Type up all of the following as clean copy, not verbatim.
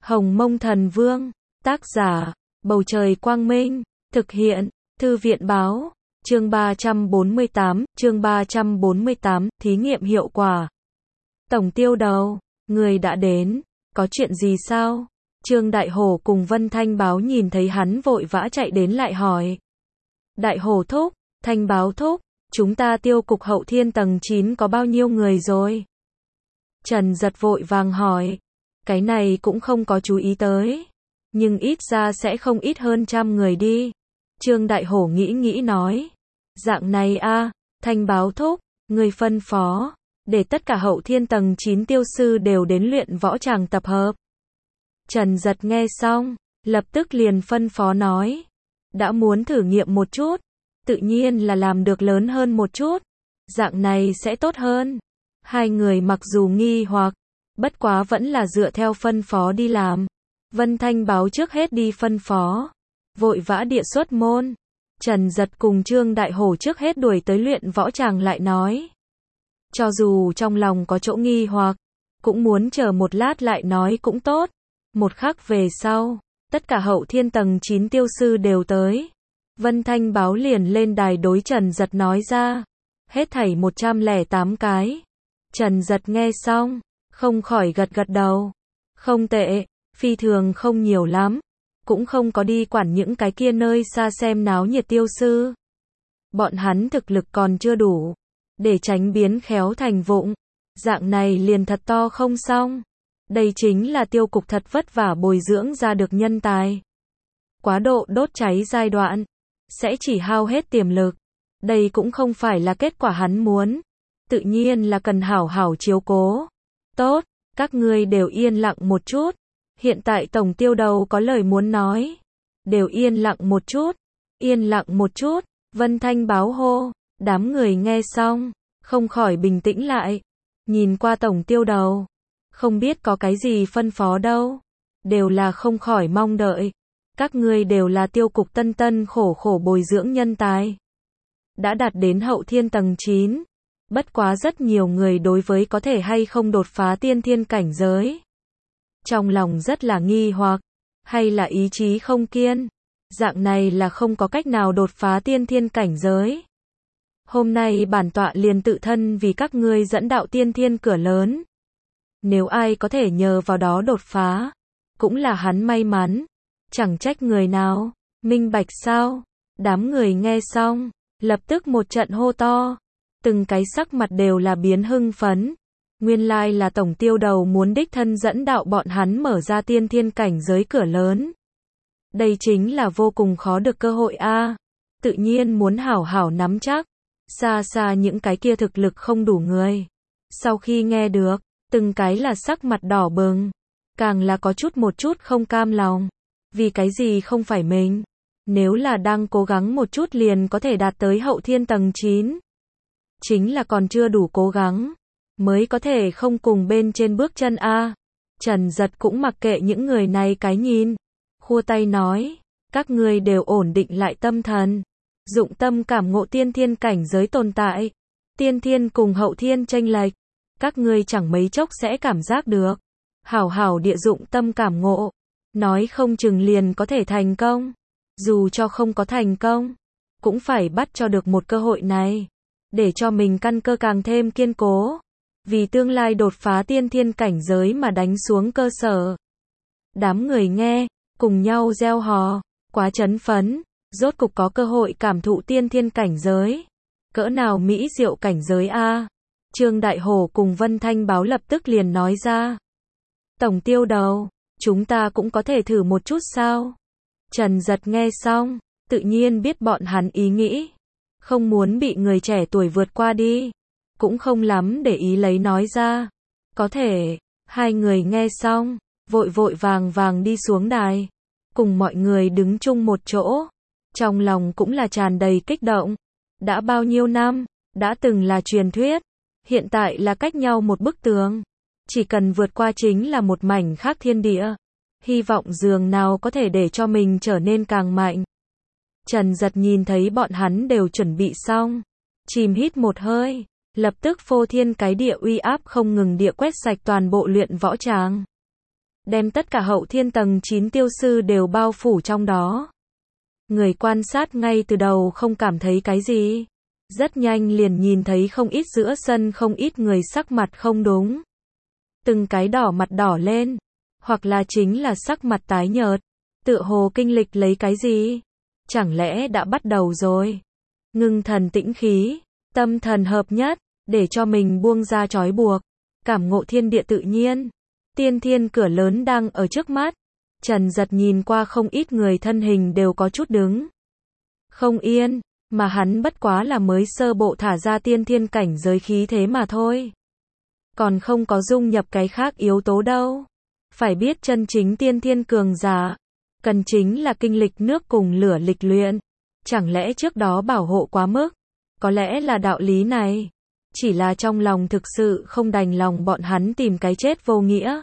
Hồng Mông Thần Vương, tác giả, Bầu Trời Quang Minh, thực hiện, Thư viện Báo, chương 348, thí nghiệm hiệu quả. Tổng tiêu đầu, người đã đến, có chuyện gì sao? Trương Đại Hổ cùng Vân Thanh Báo nhìn thấy hắn vội vã chạy đến lại hỏi. Đại Hổ thúc, Thanh Báo thúc, chúng ta tiêu cục Hậu Thiên tầng 9 có bao nhiêu người rồi? Trần Giật vội vàng hỏi. Cái này cũng không có chú ý tới. Nhưng ít ra sẽ không ít hơn 100 người đi. Trương Đại Hổ nghĩ nói. Dạng này a, Thanh Báo thúc, người phân phó, để tất cả Hậu Thiên tầng 9 tiêu sư đều đến luyện võ tràng tập hợp. Trần Giật nghe xong, lập tức liền phân phó nói. Đã muốn thử nghiệm một chút, tự nhiên là làm được lớn hơn một chút. Dạng này sẽ tốt hơn. Hai người mặc dù nghi hoặc, bất quá vẫn là dựa theo phân phó đi làm. Vân Thanh Báo trước hết đi phân phó, vội vã địa xuất môn. Trần Giật cùng Trương Đại Hổ trước hết đuổi tới luyện võ tràng lại nói. Cho dù trong lòng có chỗ nghi hoặc, cũng muốn chờ một lát lại nói cũng tốt. Một khắc về sau, tất cả Hậu Thiên tầng 9 tiêu sư đều tới. Vân Thanh Báo liền lên đài đối Trần Giật nói ra. Hết thảy 108 cái. Trần Giật nghe xong, không khỏi gật đầu. Không tệ, phi thường không nhiều lắm. Cũng không có đi quản những cái kia nơi xa xem náo nhiệt tiêu sư. Bọn hắn thực lực còn chưa đủ, để tránh biến khéo thành vụng. Dạng này liền thật to không xong. Đây chính là tiêu cục thật vất vả bồi dưỡng ra được nhân tài. Quá độ đốt cháy giai đoạn, sẽ chỉ hao hết tiềm lực. Đây cũng không phải là kết quả hắn muốn. Tự nhiên là cần hảo hảo chiếu cố. Tốt, các ngươi đều yên lặng một chút. Hiện tại tổng tiêu đầu có lời muốn nói. Đều yên lặng một chút. Yên lặng một chút. Vân Thanh Báo hô. Đám người nghe xong, không khỏi bình tĩnh lại. Nhìn qua tổng tiêu đầu. Không biết có cái gì phân phó đâu. Đều là không khỏi mong đợi. Các ngươi đều là tiêu cục tân khổ bồi dưỡng nhân tài. Đã đạt đến Hậu Thiên tầng 9. Bất quá rất nhiều người đối với có thể hay không đột phá tiên thiên cảnh giới. Trong lòng rất là nghi hoặc, hay là ý chí không kiên. Dạng này là không có cách nào đột phá tiên thiên cảnh giới. Hôm nay bản tọa liền tự thân vì các ngươi dẫn đạo tiên thiên cửa lớn. Nếu ai có thể nhờ vào đó đột phá, cũng là hắn may mắn. Chẳng trách người nào, minh bạch sao? Đám người nghe xong, lập tức một trận hô to. Từng cái sắc mặt đều là biến hưng phấn. Nguyên lai là tổng tiêu đầu muốn đích thân dẫn đạo bọn hắn mở ra tiên thiên cảnh giới cửa lớn. Đây chính là vô cùng khó được cơ hội a. Tự nhiên muốn hảo hảo nắm chắc. Xa xa những cái kia thực lực không đủ người. Sau khi nghe được, từng cái là sắc mặt đỏ bừng. Càng là có một chút không cam lòng. Vì cái gì không phải mình? Nếu là đang cố gắng một chút liền có thể đạt tới Hậu Thiên tầng 9. Chính là còn chưa đủ cố gắng, mới có thể không cùng bên trên bước chân a. Trần Giật cũng mặc kệ những người này cái nhìn, khua tay nói, các ngươi đều ổn định lại tâm thần, dụng tâm cảm ngộ tiên thiên cảnh giới tồn tại. Tiên thiên cùng Hậu Thiên chênh lệch, các ngươi chẳng mấy chốc sẽ cảm giác được. Hảo hảo địa dụng tâm cảm ngộ, nói không chừng liền có thể thành công. Dù cho không có thành công, cũng phải bắt cho được một cơ hội này. Để cho mình căn cơ càng thêm kiên cố. Vì tương lai đột phá tiên thiên cảnh giới mà đánh xuống cơ sở. Đám người nghe, cùng nhau reo hò, quá chấn phấn. Rốt cục có cơ hội cảm thụ tiên thiên cảnh giới. Cỡ nào mỹ diệu cảnh giới a. Trương Đại Hổ cùng Vân Thanh Báo lập tức liền nói ra. Tổng tiêu đầu, chúng ta cũng có thể thử một chút sao? Trần Giật nghe xong, tự nhiên biết bọn hắn ý nghĩ. Không muốn bị người trẻ tuổi vượt qua đi. Cũng không lắm để ý lấy nói ra. Có thể, hai người nghe xong, vội vàng đi xuống đài. Cùng mọi người đứng chung một chỗ. Trong lòng cũng là tràn đầy kích động. Đã bao nhiêu năm, đã từng là truyền thuyết. Hiện tại là cách nhau một bức tường. Chỉ cần vượt qua chính là một mảnh khác thiên địa. Hy vọng dường nào có thể để cho mình trở nên càng mạnh. Trần Giật nhìn thấy bọn hắn đều chuẩn bị xong. Chìm hít một hơi. Lập tức phô thiên cái địa uy áp không ngừng địa quét sạch toàn bộ luyện võ tràng. đem tất cả hậu thiên tầng 9 tiêu sư đều bao phủ trong đó. Người quan sát ngay từ đầu không cảm thấy cái gì. Rất nhanh liền nhìn thấy không ít giữa sân không ít người sắc mặt không đúng. Từng cái đỏ mặt đỏ lên, hoặc là chính là sắc mặt tái nhợt, tựa hồ kinh lịch lấy cái gì? Chẳng lẽ đã bắt đầu rồi? Ngưng thần tĩnh khí, tâm thần hợp nhất, để cho mình buông ra trói buộc, cảm ngộ thiên địa tự nhiên. Tiên thiên cửa lớn đang ở trước mắt. Trần Giật nhìn qua không ít người thân hình đều có chút đứng không yên, mà hắn bất quá là mới sơ bộ thả ra tiên thiên cảnh giới khí thế mà thôi. Còn không có dung nhập cái khác yếu tố đâu. Phải biết chân chính tiên thiên cường giả, cần chính là kinh lịch nước cùng lửa lịch luyện. Chẳng lẽ trước đó bảo hộ quá mức? Có lẽ là đạo lý này. Chỉ là trong lòng thực sự không đành lòng bọn hắn tìm cái chết vô nghĩa.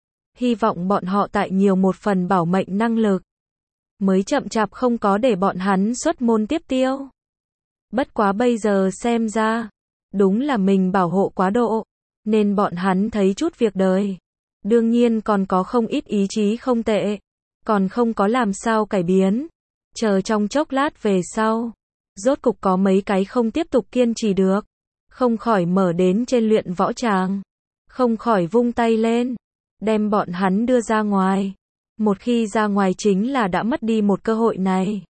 Hy vọng bọn họ tại nhiều một phần bảo mệnh năng lực. Mới chậm chạp không có để bọn hắn xuất môn tiếp tiêu. Bất quá bây giờ xem ra, đúng là mình bảo hộ quá độ, nên bọn hắn thấy chút việc đời. Đương nhiên còn có không ít ý chí không tệ, còn không có làm sao cải biến. Chờ trong chốc lát về sau, rốt cục có mấy cái không tiếp tục kiên trì được, không khỏi mở đến trên luyện võ tràng, không khỏi vung tay lên, đem bọn hắn đưa ra ngoài. Một khi ra ngoài chính là đã mất đi một cơ hội này.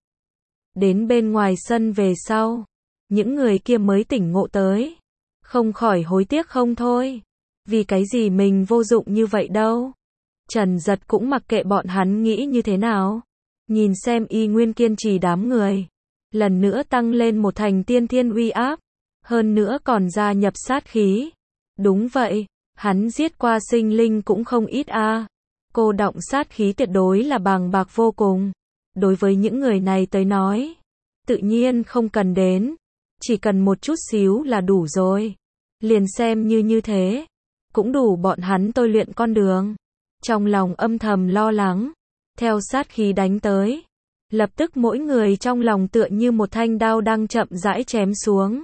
Đến bên ngoài sân về sau, những người kia mới tỉnh ngộ tới, không khỏi hối tiếc không thôi. Vì cái gì mình vô dụng như vậy đâu. Trần Giật cũng mặc kệ bọn hắn nghĩ như thế nào. Nhìn xem y nguyên kiên trì đám người, lần nữa tăng lên một thành tiên thiên uy áp, hơn nữa còn gia nhập sát khí. Đúng vậy, hắn giết qua sinh linh cũng không ít a. Cô động sát khí tuyệt đối là bàng bạc vô cùng. Đối với những người này tới nói, tự nhiên không cần đến, chỉ cần một chút xíu là đủ rồi. Liền xem như thế, cũng đủ bọn hắn tôi luyện con đường. Trong lòng âm thầm lo lắng, theo sát khí đánh tới, lập tức mỗi người trong lòng tựa như một thanh đao đang chậm rãi chém xuống.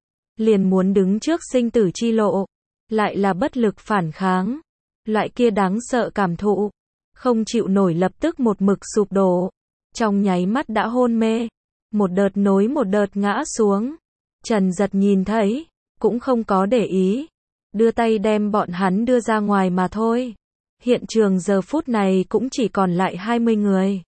Liền muốn đứng trước sinh tử chi lộ, lại là bất lực phản kháng. Loại kia đáng sợ cảm thụ, không chịu nổi lập tức một mực sụp đổ. Trong nháy mắt đã hôn mê, một đợt nối một đợt ngã xuống. Trần Giật nhìn thấy, cũng không có để ý, đưa tay đem bọn hắn đưa ra ngoài mà thôi. Hiện trường giờ phút này cũng chỉ còn lại 20 người.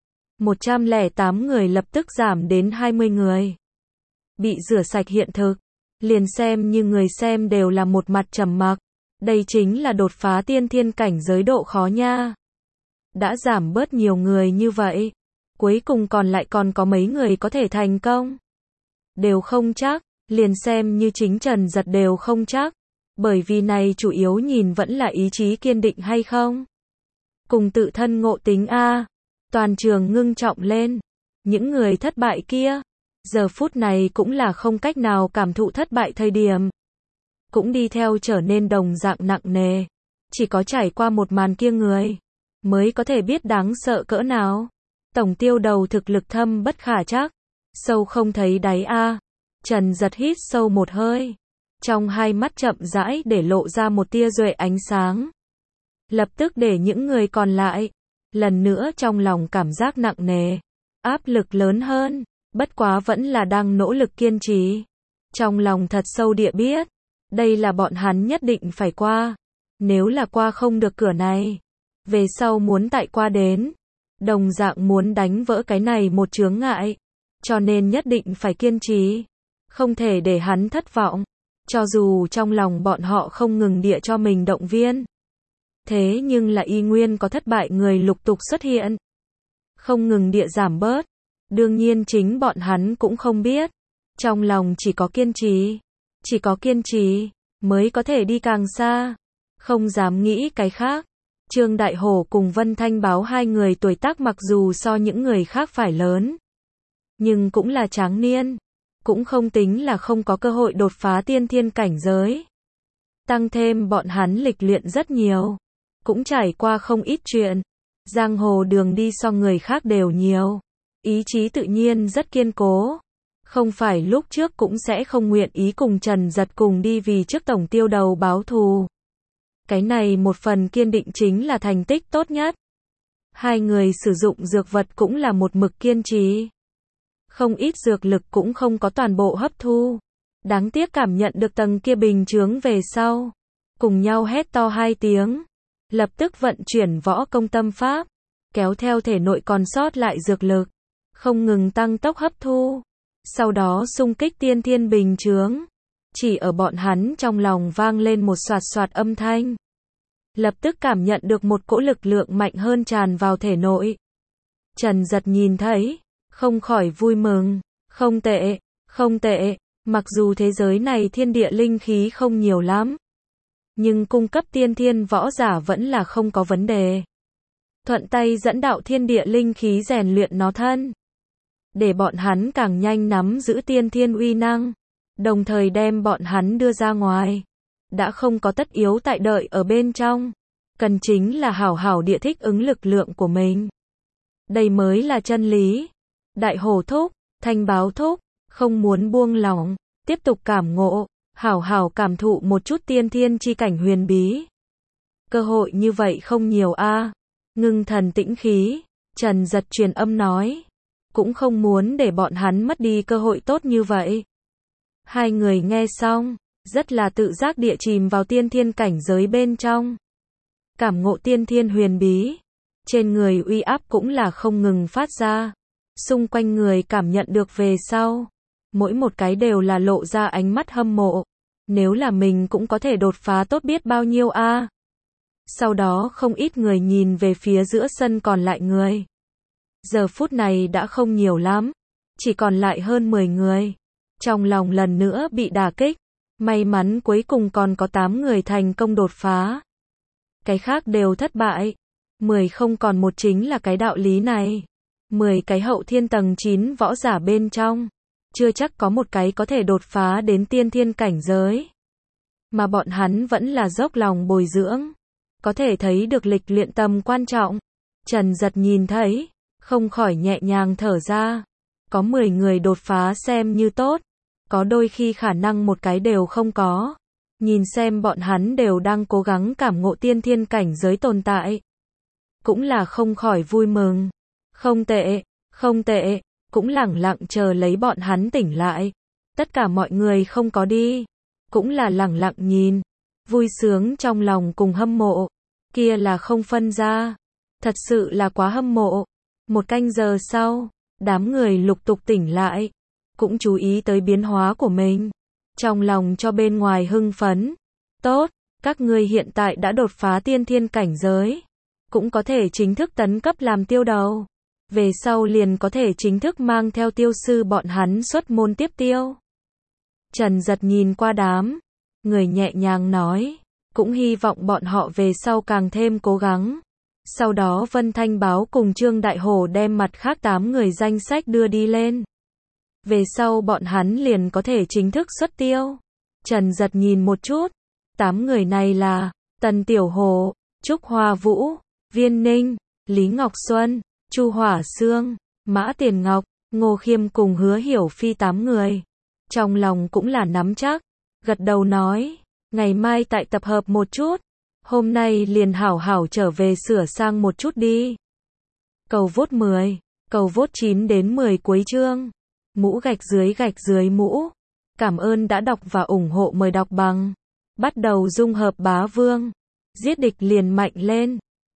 108 người lập tức giảm đến 20 người. Bị rửa sạch hiện thực, liền xem như người xem đều là một mặt trầm mặc. Đây chính là đột phá tiên thiên cảnh giới độ khó nha. Đã giảm bớt nhiều người như vậy, cuối cùng còn lại còn có mấy người có thể thành công? Đều không chắc, liền xem như chính Trần Giật đều không chắc. Bởi vì này chủ yếu nhìn vẫn là ý chí kiên định hay không? Cùng tự thân ngộ tính a. Toàn trường ngưng trọng lên. Những người thất bại kia, giờ phút này cũng là không cách nào cảm thụ thất bại thời điểm. Cũng đi theo trở nên đồng dạng nặng nề. Chỉ có trải qua một màn kia người, mới có thể biết đáng sợ cỡ nào. Tổng tiêu đầu thực lực thâm bất khả trắc, sâu không thấy đáy a. Trần Giật hít sâu một hơi. Trong hai mắt chậm rãi để lộ ra một tia duệ ánh sáng. Lập tức để những người còn lại, lần nữa trong lòng cảm giác nặng nề, áp lực lớn hơn, bất quá vẫn là đang nỗ lực kiên trì. Trong lòng thật sâu địa biết, đây là bọn hắn nhất định phải qua. Nếu là qua không được cửa này, về sau muốn tại qua đến, đồng dạng muốn đánh vỡ cái này một chướng ngại. Cho nên nhất định phải kiên trì, không thể để hắn thất vọng. Cho dù trong lòng bọn họ không ngừng địa cho mình động viên, thế nhưng là y nguyên có thất bại người lục tục xuất hiện, không ngừng địa giảm bớt. Đương nhiên chính bọn hắn cũng không biết, trong lòng chỉ có kiên trì mới có thể đi càng xa, không dám nghĩ cái khác. Trương Đại Hổ cùng Vân Thanh Báo hai người tuổi tác mặc dù so những người khác phải lớn, nhưng cũng là tráng niên, cũng không tính là không có cơ hội đột phá tiên thiên cảnh giới. Tăng thêm bọn hắn lịch luyện rất nhiều, cũng trải qua không ít chuyện, giang hồ đường đi so người khác đều nhiều, ý chí tự nhiên rất kiên cố. Không phải lúc trước cũng sẽ không nguyện ý cùng Trần Giật cùng đi vì trước tổng tiêu đầu báo thù. Cái này một phần kiên định chính là thành tích tốt nhất. Hai người sử dụng dược vật cũng là một mực kiên trì. Không ít dược lực cũng không có toàn bộ hấp thu. Đáng tiếc cảm nhận được tầng kia bình chướng về sau. Cùng nhau hét to 2 tiếng. Lập tức vận chuyển võ công tâm pháp. Kéo theo thể nội còn sót lại dược lực. Không ngừng tăng tốc hấp thu. Sau đó xung kích tiên thiên bình chướng. Chỉ ở bọn hắn trong lòng vang lên một soạt soạt âm thanh. Lập tức cảm nhận được một cỗ lực lượng mạnh hơn tràn vào thể nội. Trần Giật nhìn thấy, không khỏi vui mừng. Không tệ, không tệ. Mặc dù thế giới này thiên địa linh khí không nhiều lắm, nhưng cung cấp tiên thiên võ giả vẫn là không có vấn đề. Thuận tay dẫn đạo thiên địa linh khí rèn luyện nó thân. Để bọn hắn càng nhanh nắm giữ tiên thiên uy năng. Đồng thời đem bọn hắn đưa ra ngoài. Đã không có tất yếu tại đợi ở bên trong. Cần chính là hảo hảo địa thích ứng lực lượng của mình. Đây mới là chân lý. Đại Hổ thúc, Thanh Báo thúc, không muốn buông lỏng. Tiếp tục cảm ngộ, hảo hảo cảm thụ một chút tiên thiên chi cảnh huyền bí. Cơ hội như vậy không nhiều a. Ngưng thần tĩnh khí, Trần Giật truyền âm nói. Cũng không muốn để bọn hắn mất đi cơ hội tốt như vậy. Hai người nghe xong, rất là tự giác địa chìm vào tiên thiên cảnh giới bên trong. Cảm ngộ tiên thiên huyền bí. Trên người uy áp cũng là không ngừng phát ra. Xung quanh người cảm nhận được về sau. Mỗi một cái đều là lộ ra ánh mắt hâm mộ. Nếu là mình cũng có thể đột phá tốt biết bao nhiêu a. Sau đó không ít người nhìn về phía giữa sân còn lại người. Giờ phút này đã không nhiều lắm. Chỉ còn lại hơn 10 người. Trong lòng lần nữa bị đả kích. May mắn cuối cùng còn có 8 người thành công đột phá. Cái khác đều thất bại. 10 không còn một chính là cái đạo lý này. 10 cái hậu thiên tầng 9 võ giả bên trong. Chưa chắc có một cái có thể đột phá đến tiên thiên cảnh giới. Mà bọn hắn vẫn là dốc lòng bồi dưỡng. Có thể thấy được lịch luyện tầm quan trọng. Trần Giật nhìn thấy, không khỏi nhẹ nhàng thở ra. Có 10 người đột phá xem như tốt. Có đôi khi khả năng một cái đều không có. Nhìn xem bọn hắn đều đang cố gắng cảm ngộ tiên thiên cảnh giới tồn tại. Cũng là không khỏi vui mừng. Không tệ, không tệ. Cũng lẳng lặng chờ lấy bọn hắn tỉnh lại. Tất cả mọi người không có đi. Cũng là lẳng lặng nhìn. Vui sướng trong lòng cùng hâm mộ. Kia là không phân ra. Thật sự là quá hâm mộ. 1 canh giờ sau, đám người lục tục tỉnh lại. Cũng chú ý tới biến hóa của mình. Trong lòng cho bên ngoài hưng phấn. Tốt, các ngươi hiện tại đã đột phá tiên thiên cảnh giới. Cũng có thể chính thức tấn cấp làm tiêu đầu. Về sau liền có thể chính thức mang theo tiêu sư bọn hắn xuất môn tiếp tiêu. Trần Giật nhìn qua đám người nhẹ nhàng nói. Cũng hy vọng bọn họ về sau càng thêm cố gắng. Sau đó Vân Thanh Báo cùng Trương Đại Hổ đem mặt khác 8 người danh sách đưa đi lên. Về sau bọn hắn liền có thể chính thức xuất tiêu. Trần Giật nhìn một chút. 8 người này là Tần Tiểu Hồ, Trúc Hoa Vũ, Viên Ninh, Lý Ngọc Xuân, Chu Hỏa Sương, Mã Tiền Ngọc, Ngô Khiêm cùng Hứa Hiểu Phi 8 người. Trong lòng cũng là nắm chắc. Gật đầu nói. Ngày mai tại tập hợp một chút. Hôm nay liền hảo hảo trở về sửa sang một chút đi. Cầu vote 10. Cầu vote 9 đến 10 cuối chương. Mũ gạch dưới mũ. Cảm ơn đã đọc và ủng hộ, mời đọc bằng. Bắt đầu dung hợp bá vương. Giết địch liền mạnh lên.